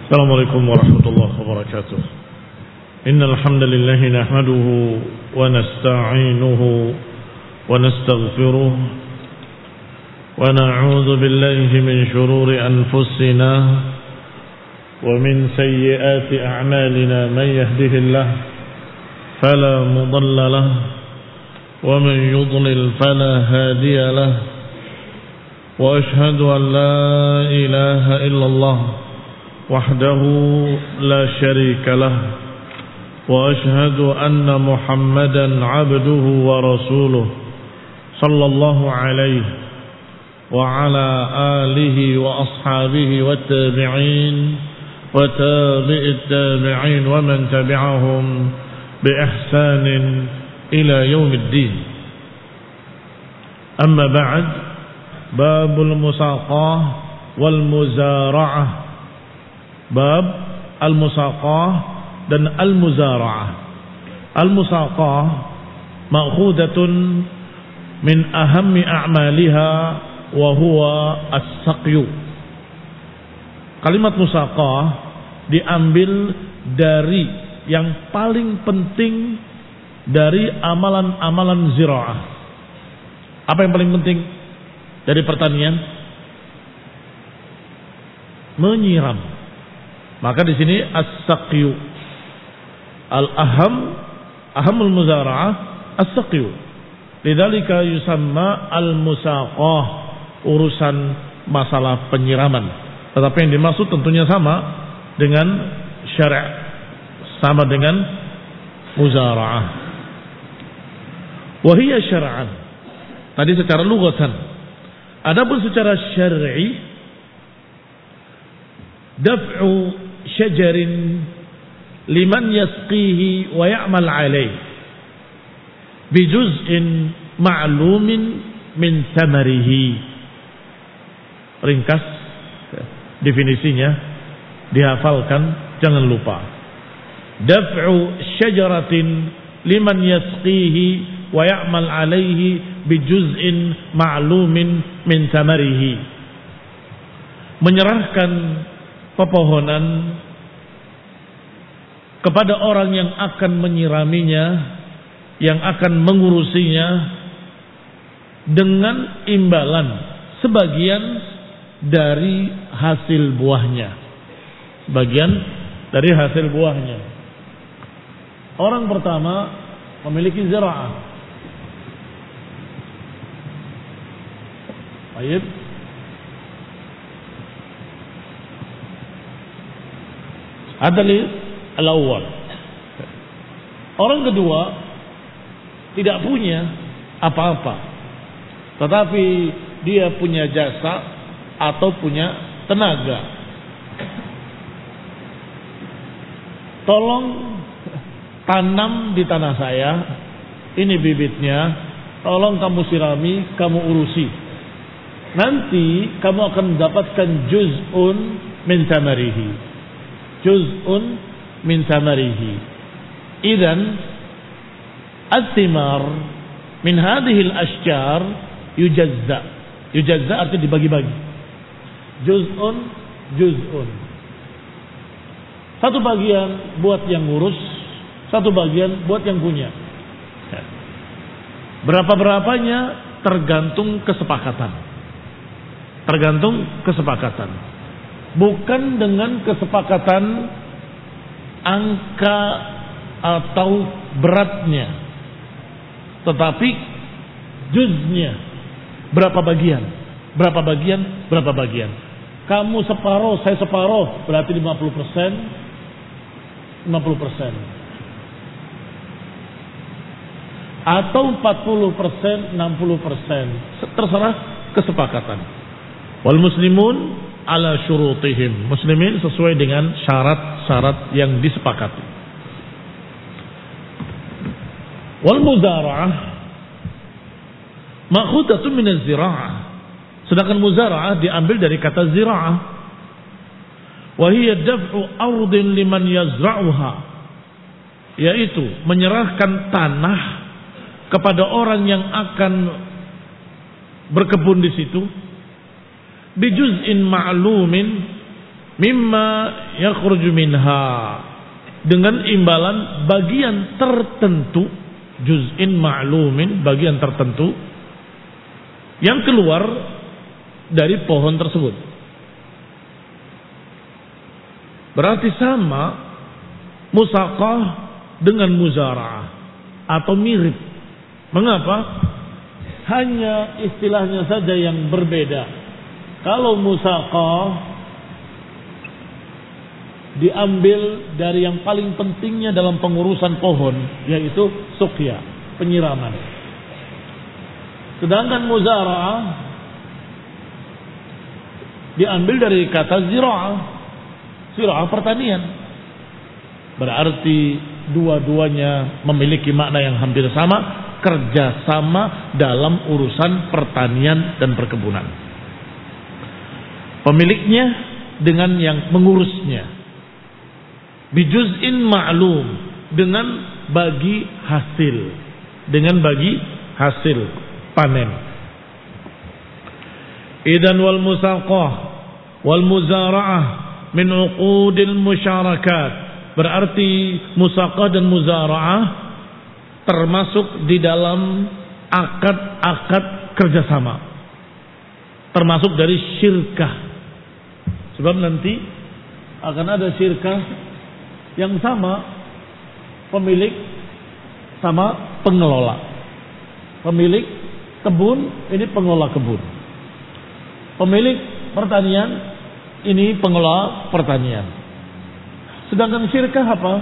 السلام عليكم ورحمة الله وبركاته. إن الحمد لله نحمده ونستعينه ونستغفره ونعوذ بالله من شرور أنفسنا ومن سيئات أعمالنا. من يهده الله فلا مضل له ومن يضلل فلا هادي له، وأشهد أن لا إله إلا الله وحده لا شريك له، وأشهد أن محمدا عبده ورسوله صلى الله عليه وعلى آله وأصحابه والتابعين وتابع التابعين ومن تبعهم بإحسان إلى يوم الدين. أما بعد، باب المساقاة والمزارعة. Bab al-musaqah dan al-muzara'ah. Al-musaqah ma'khudatun min ahammi a'maliha wa huwa as-saqyu. Kalimat musaqah diambil dari yang paling penting dari amalan-amalan zira'ah. Apa yang paling penting dari pertanian? Menyiram. Maka di sini as-saqyu, ahamul muzara'ah as-saqyu. Lidzalika yusamma al-musaqah, urusan masalah penyiraman. Tetapi yang dimaksud tentunya sama dengan syara', sama dengan muzara'ah. Wa hiya syar'an. Tadi secara lughatan. Adapun secara syar'i, daf'u syajarin liman yasqihi wa ya'mal alaih bi juz'in ma'lumin min thamarihi. Ringkas definisinya, dihafalkan, jangan lupa. Daf'u syajaratin liman yasqihi wa ya'mal alaihi bi juz'in ma'lumin min thamarihi. Menyerahkan pepohonan kepada orang yang akan menyiraminya, yang akan mengurusinya, dengan imbalan sebagian dari hasil buahnya. Sebagian dari hasil buahnya. Orang pertama memiliki zira'ah. Baik. Adalah al-awwal. Orang kedua tidak punya apa-apa, tetapi dia punya jasa atau punya tenaga. Tolong tanam di tanah saya, ini bibitnya, tolong kamu sirami, kamu urusi. Nanti kamu akan mendapatkan juz'un min tamarihi. Juz'un min tamarihi. Idzan al-thimar min hadhihi al-ashjar yujazza. Yujazza artinya dibagi-bagi. Juz'un. Satu bagian buat yang ngurus, satu bagian buat yang punya. Berapa-berapanya tergantung kesepakatan. Bukan dengan kesepakatan angka atau beratnya, tetapi juznya, berapa bagian. Kamu separuh, saya separuh, berarti 50%, 50%. Atau 40%, 60%. Terserah kesepakatan. Wal muslimun ala syurutihim. Muslimin sesuai dengan syarat-syarat yang disepakati. Wal muzara'ah ma'khudatun min az-zira'ah. Sedangkan muzara'ah diambil dari kata zira'ah. Wa hiya daf'u ardin liman yazra'uha, yaitu menyerahkan tanah kepada orang yang akan berkebun di situ, bijuz'in ma'lumin mimma yakhruju minha, dengan imbalan bagian tertentu, juz'in ma'lumin, bagian tertentu yang keluar dari pohon tersebut. Berarti sama musaqah dengan muzara'ah atau mirip. Mengapa? Hanya istilahnya saja yang berbeda. Kalau musaqah diambil dari yang paling pentingnya dalam pengurusan pohon, yaitu suqya, penyiraman. Sedangkan muzara'ah diambil dari kata zira'ah, zira'ah pertanian. Berarti dua-duanya memiliki makna yang hampir sama, kerjasama dalam urusan pertanian dan perkebunan. Pemiliknya dengan yang mengurusnya. Bijuz'in ma'lum, dengan bagi hasil, dengan bagi hasil panen. Idan wal musaqah wal muzara'ah min uqudil musyarakat. Berarti musaqah dan muzara'ah termasuk di dalam akad-akad kerjasama, termasuk dari syirkah. Sebab nanti akan ada syirkah yang sama pemilik sama pengelola. Pemilik kebun ini pengelola kebun, pemilik pertanian ini pengelola pertanian. Sedangkan syirkah apa?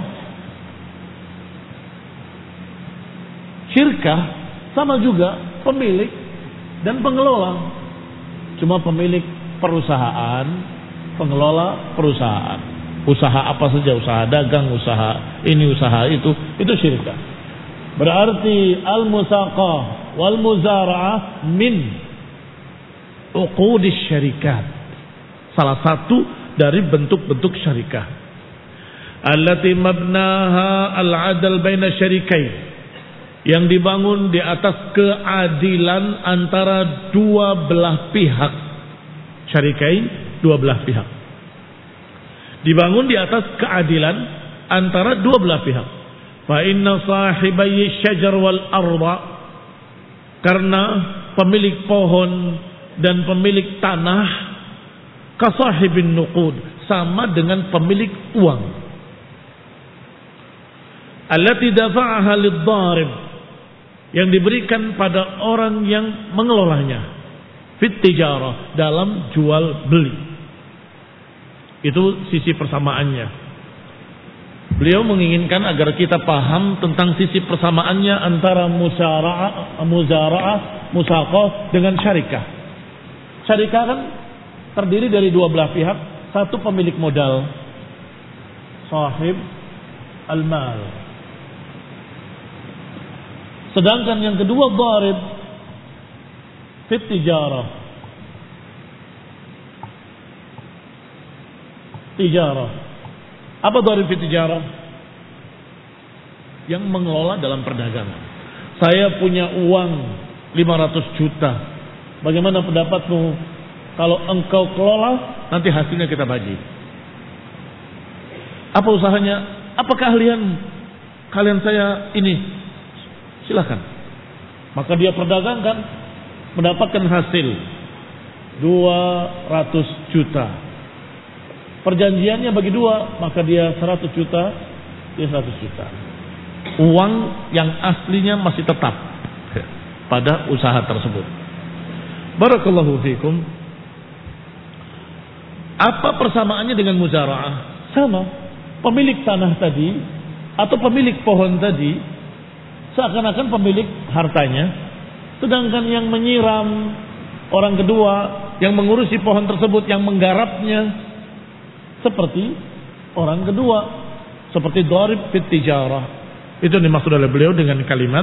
Syirkah sama juga pemilik dan pengelola. Cuma pemilik perusahaan, pengelola perusahaan. Usaha apa saja, usaha dagang, usaha ini, usaha itu syirkah. Berarti al-musaqah wal muzara'ah min uqudis syarikat. Salah satu dari bentuk-bentuk syarikah. Allati mabnaha al-'adl baina syarikain, yang dibangun di atas keadilan antara dua belah pihak. Syarikain, dua belah pihak. Dibangun di atas keadilan antara dua belah pihak. Fa inna sahibai syajar wal arda, karena pemilik pohon dan pemilik tanah kasahibin nuqud, sama dengan pemilik uang. Allati dafa'aha lid-dharib, yang diberikan pada orang yang mengelolanya, fit tijarah, dalam jual beli. Itu sisi persamaannya. Beliau menginginkan agar kita paham tentang sisi persamaannya antara muzara'ah, musaqah dengan syarikah. Syarikah kan terdiri dari dua belah pihak, satu pemilik modal, sahib al-mal. Sedangkan yang kedua dharib fit tijarah. Tijarah. Apa dharib fit tijarah? Yang mengelola dalam perdagangan. Saya punya uang 500 juta. Bagaimana pendapatmu kalau engkau kelola, nanti hasilnya kita bagi? Apa usahanya? Apa keahlian kalian saya ini? Silakan. Maka dia perdagangkan, mendapatkan hasil 200 juta. Perjanjiannya bagi dua, maka dia 100 juta, dia 100 juta. Uang yang aslinya masih tetap pada usaha tersebut. Barakallahu fikum. Apa persamaannya dengan muzara'ah? Sama. Pemilik tanah tadi atau pemilik pohon tadi seakan-akan pemilik hartanya, sedangkan yang menyiram orang kedua, yang mengurusi pohon tersebut, yang menggarapnya seperti orang kedua, seperti dharib fit tijarah. Itu dimaksud oleh beliau dengan kalimat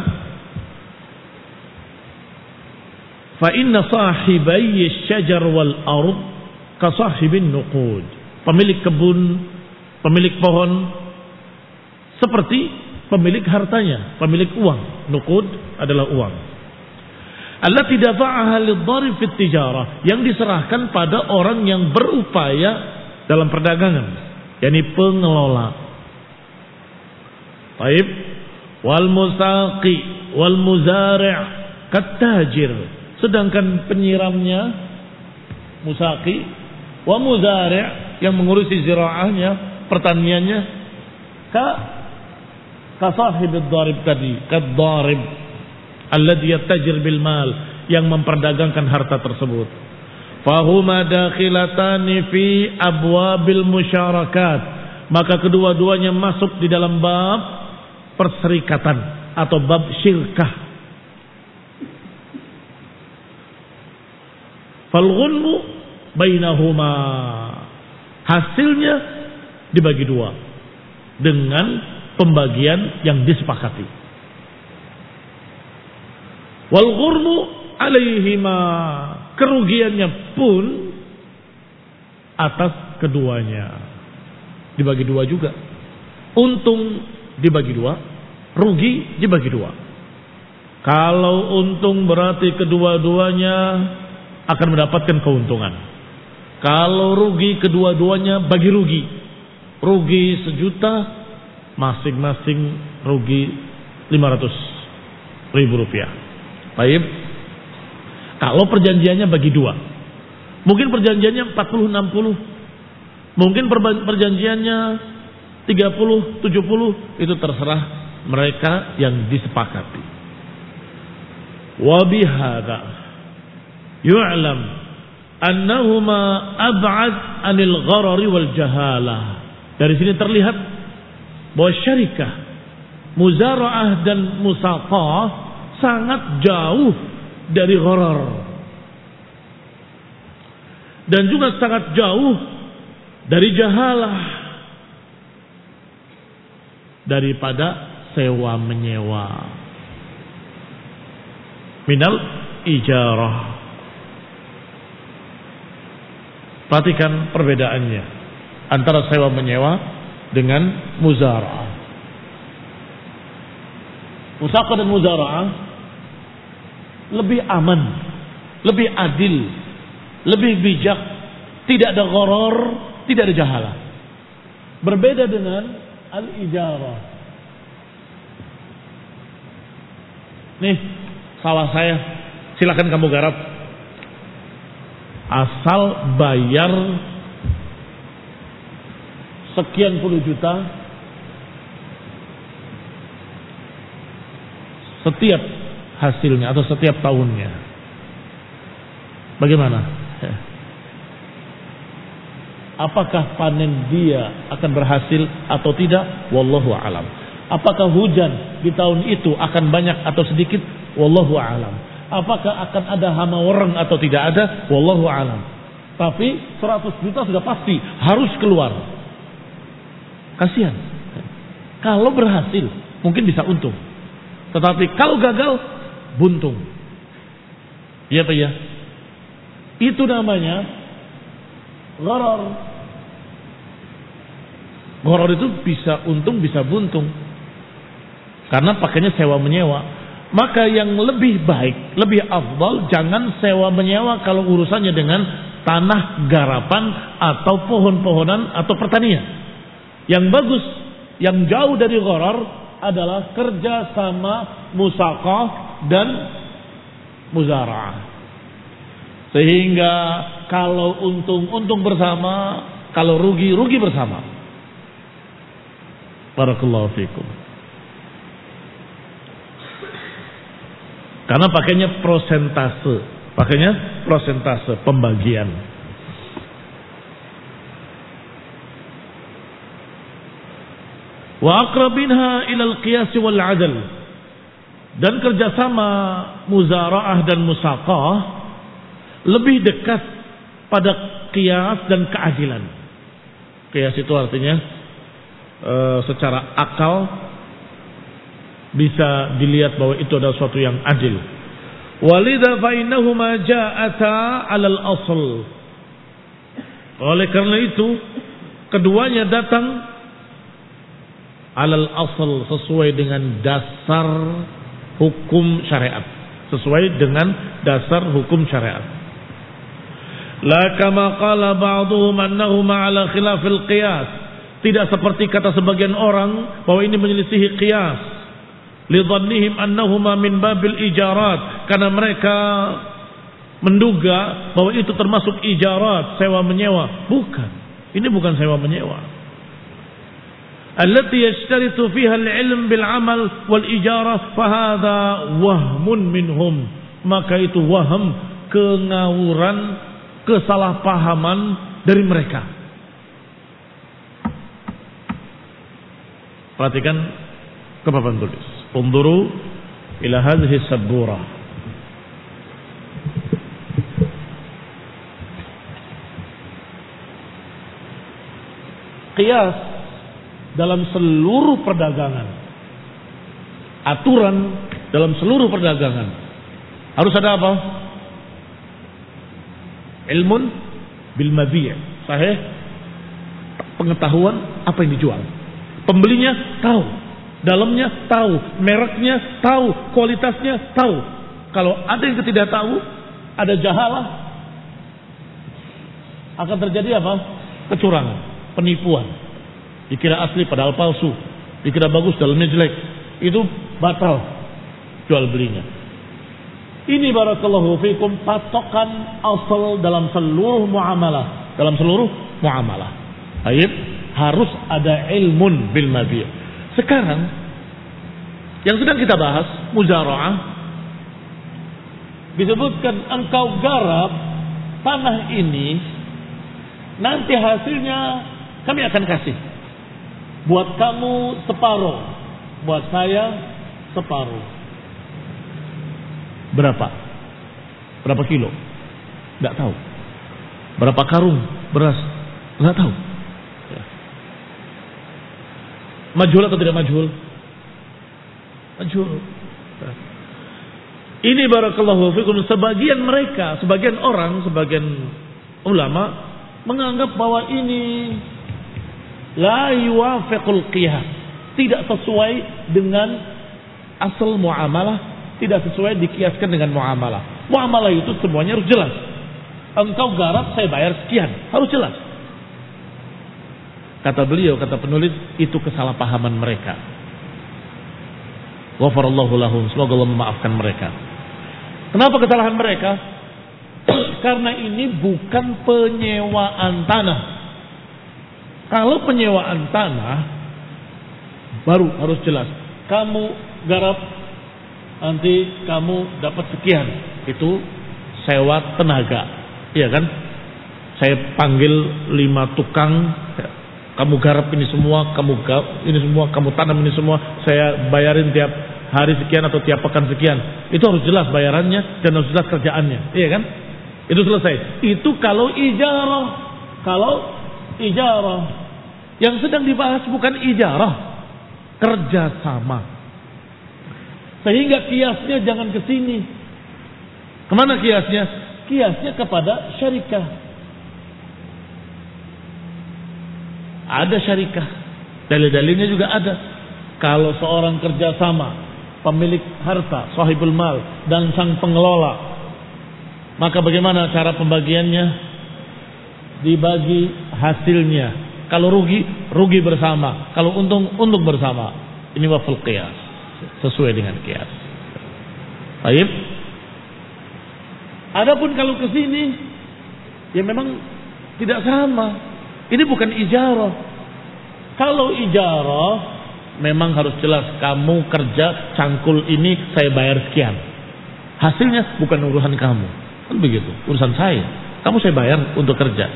fa inna sahibai syajar wal ard ka sahibin nuqud. Pemilik kebun, pemilik pohon seperti pemilik hartanya, pemilik uang. Nuqud adalah uang. Allati dafa'aha lidh-dharib fit tijarah, yang diserahkan pada orang yang berupaya dalam perdagangan, yakni pengelola. Baik, wal musaqi wal muzari' kattajir, sedangkan penyiramnya musaqi wa muzari' yang mengurusi ziraahnya, pertaniannya, ka sahibid dharib tadi, kadharib alladhi yattajir bil mal, yang memperdagangkan harta tersebut. Fahuma dakhilatani fi abwabil musyarakat, maka kedua-duanya masuk di dalam bab perserikatan atau bab syirkah. Fal ghunmu bainahuma, hasilnya dibagi dua dengan pembagian yang disepakati. Wal ghurmu alaihima, kerugiannya pun atas keduanya. Dibagi dua juga. Untung dibagi dua, rugi dibagi dua. Kalau untung berarti kedua-duanya akan mendapatkan keuntungan. Kalau rugi, kedua-duanya bagi rugi. Rugi 1.000.000, masing-masing rugi 500.000 rupiah. Baik. Kalau perjanjiannya bagi dua, mungkin perjanjiannya 40-60, mungkin perjanjiannya 30-70, itu terserah mereka yang disepakati. Wa bihadza yu'lam annahuma ab'ad 'anil gharari wal jahalah. Dari sini terlihat bahwa syarikah, muzara'ah dan musaqah sangat jauh dari gharar, dan juga sangat jauh dari jahalah, daripada sewa menyewa, minal ijarah. Perhatikan perbedaannya antara sewa menyewa dengan muzara'ah. Musaqah dan muzara'ah lebih aman, lebih adil, lebih bijak, tidak ada gharar, tidak ada jahalah. Berbeda dengan al-ijarah. Nih, sawah saya, silakan kamu garap, asal bayar sekian puluh juta setiap hasilnya atau setiap tahunnya. Bagaimana? Apakah panen dia akan berhasil atau tidak? Wallahu a'lam. Apakah hujan di tahun itu akan banyak atau sedikit? Wallahu a'lam. Apakah akan ada hama wereng atau tidak ada? Wallahu a'lam. Tapi 100 juta sudah pasti harus keluar. Kasihan. Kalau berhasil mungkin bisa untung, tetapi kalau gagal buntung. Iya Pak ya? Itu namanya gharar. Gharar itu bisa untung bisa buntung, karena pakainya sewa menyewa. Maka yang lebih baik, lebih afdal, jangan sewa menyewa kalau urusannya dengan tanah garapan atau pohon-pohonan atau pertanian. Yang bagus, yang jauh dari gharar adalah kerja sama musaqah dan muzara'ah. Sehingga kalau untung bersama, kalau rugi bersama. Barakallahu fikum. Karena pakainya prosentase pembagian. Wa aqrabinha ilal qiyas wal adl, dan kerjasama muzara'ah dan musaqah lebih dekat pada qiyas dan keadilan. Qiyas itu artinya secara akal bisa dilihat bahwa itu adalah suatu yang adil. Walidha fa innahuma ja'ata 'alal asl. Oleh karena itu keduanya datang 'alal asl, sesuai dengan dasar hukum syariat, sesuai dengan dasar hukum syariat. La kama qala ba'dhum annahuma ala khilafil qiyas. Tidak seperti kata sebagian orang bahwa ini menyelisihi qiyas. Li dhannihim annahuma min babil ijarat, karena mereka menduga bahwa itu termasuk ijarat, sewa menyewa. Bukan. Ini bukan sewa menyewa. Allati yashtaritu fiha al-ilm bil amal wal ijarah, fa hadha wahmun minhum. Maka itu waham, kengawuran, kesalahpahaman dari mereka. Perhatikan ke papan tulis. Unduru ila hadhihi sabura. Qiyas dalam seluruh perdagangan, aturan dalam seluruh perdagangan harus ada apa? Ilmun bil mabi', sahih, pengetahuan apa yang dijual. Pembelinya tahu, dalamnya tahu, mereknya tahu, kualitasnya tahu. Kalau ada yang tidak tahu, ada jahalah, akan terjadi apa? Kecurangan, penipuan. Dikira asli padahal palsu, dikira bagus dalamnya jelek. Itu batal jual belinya. Ini barakallahu fikum patokan asal dalam seluruh muamalah. Dalam seluruh muamalah. Baik, harus ada ilmun bil mabi'. Sekarang yang sedang kita bahas muzara'ah, disebutkan engkau garap tanah ini, nanti hasilnya kami akan kasih. Buat kamu separuh, buat saya separuh. Berapa? Berapa kilo? Tidak tahu. Berapa karung beras? Tidak tahu. Ya. Majhul atau tidak majhul? Majhul. Ya. Ini barakallahu fikum, sebagian mereka, sebagian orang, sebagian ulama menganggap bahwa ini la yuwafiqul qiyas, tidak sesuai dengan asal muamalah, tidak sesuai dikiaskan dengan muamalah. Muamalah itu semuanya harus jelas. Engkau garap, saya bayar sekian, harus jelas. Kata beliau, kata penulis, itu kesalahpahaman mereka. Ghafarallahu lahum, semoga Allah memaafkan mereka. Kenapa kesalahan mereka? Karena ini bukan penyewaan tanah. Kalau penyewaan tanah, baru harus jelas. Kamu garap, nanti kamu dapat sekian. Itu sewa tenaga, iya kan? Saya panggil 5 tukang, kamu garap ini semua, kamu garap ini semua, kamu tanam ini semua, saya bayarin tiap hari sekian atau tiap pekan sekian. Itu harus jelas bayarannya dan harus jelas kerjaannya, iya kan? Itu selesai. Itu kalau ijarah. Kalau ijarah, yang sedang dibahas bukan ijarah, kerjasama. Sehingga kiasnya jangan ke sini. Kemana kiasnya? Kiasnya kepada syarikah. Ada syarikah. Dalil-dalilnya juga ada. Kalau seorang kerjasama, pemilik harta, sahibul mal, dan sang pengelola, maka bagaimana cara pembagiannya? Dibagi hasilnya. Kalau rugi, rugi bersama. Kalau untung, untung bersama. Ini wafil qiyas, sesuai dengan qiyas. Baik. Adapun kalau ke sini, ya memang tidak sama. Ini bukan ijarah. Kalau ijarah, memang harus jelas. Kamu kerja cangkul ini, saya bayar sekian. Hasilnya bukan urusan kamu. Kan begitu, urusan saya. Kamu saya bayar untuk kerja.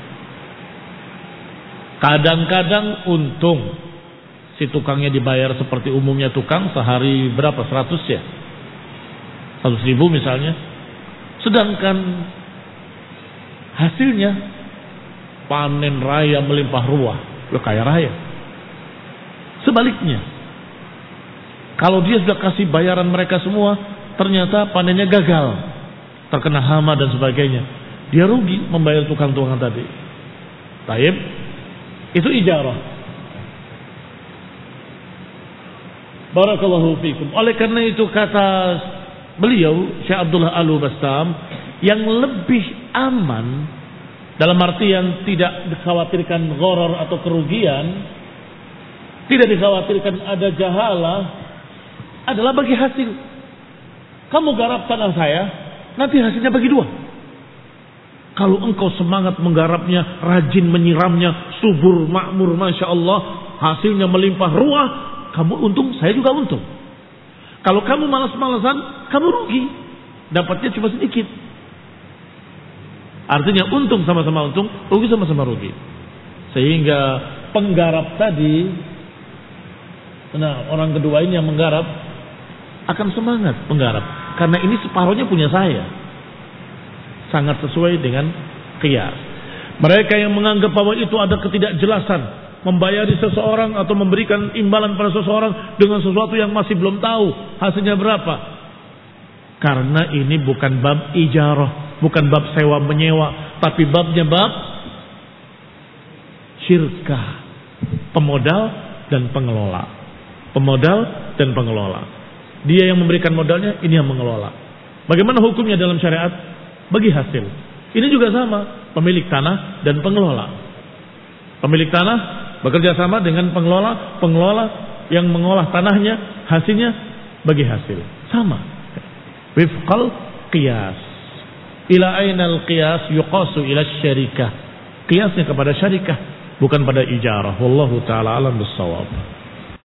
Kadang-kadang untung. Si tukangnya dibayar seperti umumnya tukang, sehari berapa? 100 ya? 100.000 misalnya. Sedangkan hasilnya panen raya melimpah ruah. Loh, kaya raya. Sebaliknya, kalau dia sudah kasih bayaran mereka semua, ternyata panennya gagal, terkena hama dan sebagainya, dia rugi membayar tukang-tukang tadi. Taib, itu ijarah. Barakallahu fikum. Oleh karena itu kata beliau Syekh Abdullah Al-Bassam, yang lebih aman Dalam artian tidak dikhawatirkan gharar atau kerugian, tidak dikhawatirkan ada jahalah, adalah bagi hasil. Kamu garap tanah saya, nanti hasilnya bagi dua. Kalau engkau semangat menggarapnya, rajin menyiramnya, subur, makmur, Masya Allah, hasilnya melimpah ruah, kamu untung, saya juga untung. Kalau kamu malas-malasan, kamu rugi. Dapatnya cuma sedikit. Artinya untung sama-sama untung, rugi sama-sama rugi. Sehingga penggarap tadi, nah orang kedua ini yang menggarap akan semangat menggarap, karena ini separuhnya punya saya. Sangat sesuai dengan qiyas. Mereka yang menganggap bahwa itu ada ketidakjelasan, membayari seseorang atau memberikan imbalan pada seseorang dengan sesuatu yang masih belum tahu hasilnya berapa. Karena ini bukan bab ijarah, bukan bab sewa menyewa, tapi babnya bab syirkah, pemodal dan pengelola. Pemodal dan pengelola. Dia yang memberikan modalnya, ini yang mengelola. Bagaimana hukumnya dalam syariat? Bagi hasil. Ini juga sama, pemilik tanah dan pengelola. Pemilik tanah bekerja sama dengan pengelola, pengelola yang mengolah tanahnya, hasilnya bagi hasil. Sama. Wifqal qiyas. Ila ainal qiyas yuqasu ila syarikah. Qiyasnya kepada syarikah, bukan pada ijarah. Wallahu ta'ala alam bissawab.